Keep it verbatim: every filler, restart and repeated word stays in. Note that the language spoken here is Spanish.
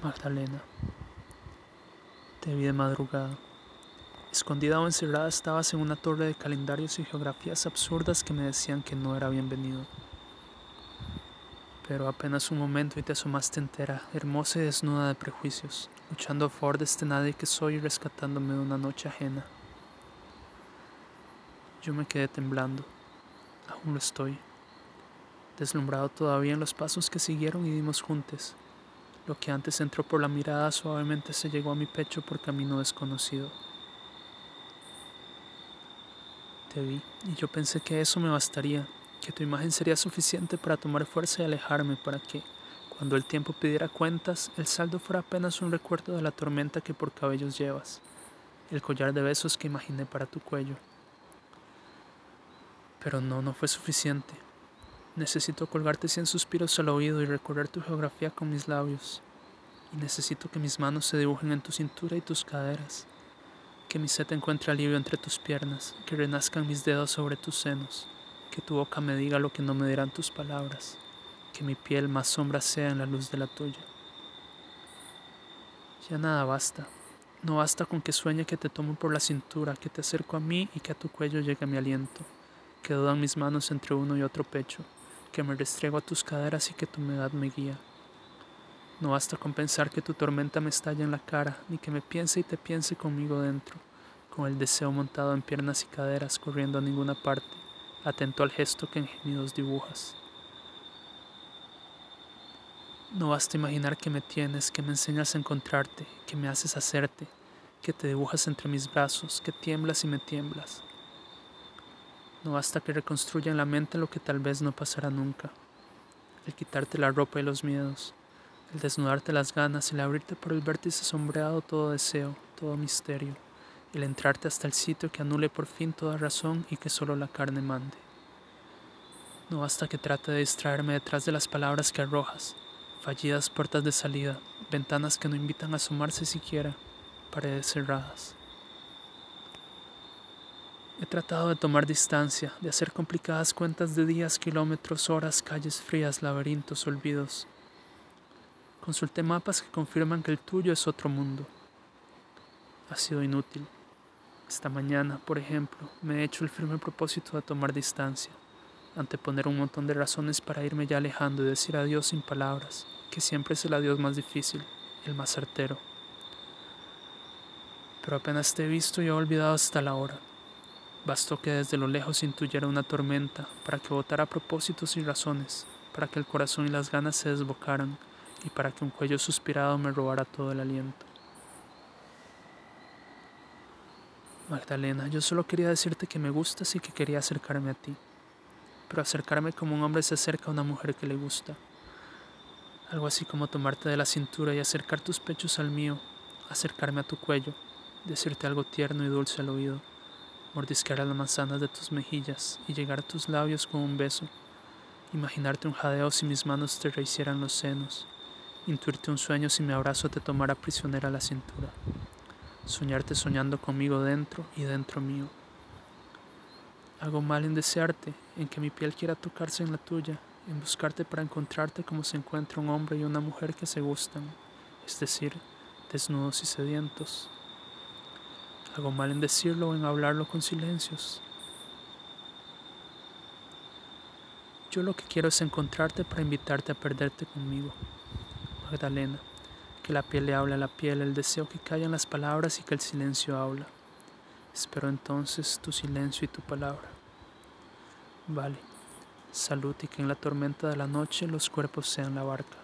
Magdalena, te vi de madrugada. Escondida o encerrada estabas en una torre de calendarios y geografías absurdas que me decían que no era bienvenido. Pero apenas un momento y te asomaste entera, hermosa y desnuda de prejuicios, luchando a favor de este nadie que soy y rescatándome de una noche ajena. Yo me quedé temblando, aún lo estoy, deslumbrado todavía en los pasos que siguieron y dimos juntos. Lo que antes entró por la mirada suavemente se llegó a mi pecho por camino desconocido. Te vi y yo pensé que eso me bastaría, que tu imagen sería suficiente para tomar fuerza y alejarme para que, cuando el tiempo pidiera cuentas, el saldo fuera apenas un recuerdo de la tormenta que por cabellos llevas, el collar de besos que imaginé para tu cuello. Pero no, no fue suficiente. Necesito colgarte cien suspiros al oído y recorrer tu geografía con mis labios. Y necesito que mis manos se dibujen en tu cintura y tus caderas. Que mi sed encuentre alivio entre tus piernas, que renazcan mis dedos sobre tus senos, que tu boca me diga lo que no me dirán tus palabras, que mi piel más sombra sea en la luz de la tuya. Ya nada basta, no basta con que sueñe que te tomo por la cintura, que te acerco a mí y que a tu cuello llegue mi aliento, que dudan mis manos entre uno y otro pecho, que me restrego a tus caderas y que tu humedad me guía. No basta con pensar que tu tormenta me estalla en la cara, ni que me piense y te piense conmigo dentro, con el deseo montado en piernas y caderas, corriendo a ninguna parte, atento al gesto que en gemidos dibujas. No basta imaginar que me tienes, que me enseñas a encontrarte, que me haces hacerte, que te dibujas entre mis brazos, que tiemblas y me tiemblas. No basta que reconstruya en la mente lo que tal vez no pasará nunca, el quitarte la ropa y los miedos, el desnudarte las ganas, el abrirte por el vértice sombreado todo deseo, todo misterio, el entrarte hasta el sitio que anule por fin toda razón y que solo la carne mande. No basta que trate de distraerme detrás de las palabras que arrojas, fallidas puertas de salida, ventanas que no invitan a asomarse siquiera, paredes cerradas. He tratado de tomar distancia, de hacer complicadas cuentas de días, kilómetros, horas, calles frías, laberintos, olvidos. Consulté mapas que confirman que el tuyo es otro mundo. Ha sido inútil. Esta mañana, por ejemplo, me he hecho el firme propósito de tomar distancia, anteponer un montón de razones para irme ya alejando y decir adiós sin palabras, que siempre es el adiós más difícil, el más certero. Pero apenas te he visto y he olvidado hasta la hora. Bastó que desde lo lejos intuyera una tormenta para que botara propósitos y razones, para que el corazón y las ganas se desbocaran y para que un cuello suspirado me robara todo el aliento. Magdalena, yo solo quería decirte que me gustas y que quería acercarme a ti, pero acercarme como un hombre se acerca a una mujer que le gusta. Algo así como tomarte de la cintura y acercar tus pechos al mío, acercarme a tu cuello, decirte algo tierno y dulce al oído, mordisquear las manzanas de tus mejillas y llegar a tus labios con un beso, imaginarte un jadeo si mis manos te rehicieran los senos, intuirte un sueño si mi abrazo te tomara prisionera a la cintura, soñarte soñando conmigo dentro y dentro mío. Hago mal en desearte, en que mi piel quiera tocarse en la tuya, en buscarte para encontrarte como se encuentra un hombre y una mujer que se gustan, es decir, desnudos y sedientos. Hago mal en decirlo o en hablarlo con silencios. Yo lo que quiero es encontrarte para invitarte a perderte conmigo, Magdalena, que la piel le habla a la piel, el deseo que callan las palabras y que el silencio habla. Espero entonces tu silencio y tu palabra. Vale, salud y que en la tormenta de la noche los cuerpos sean la barca.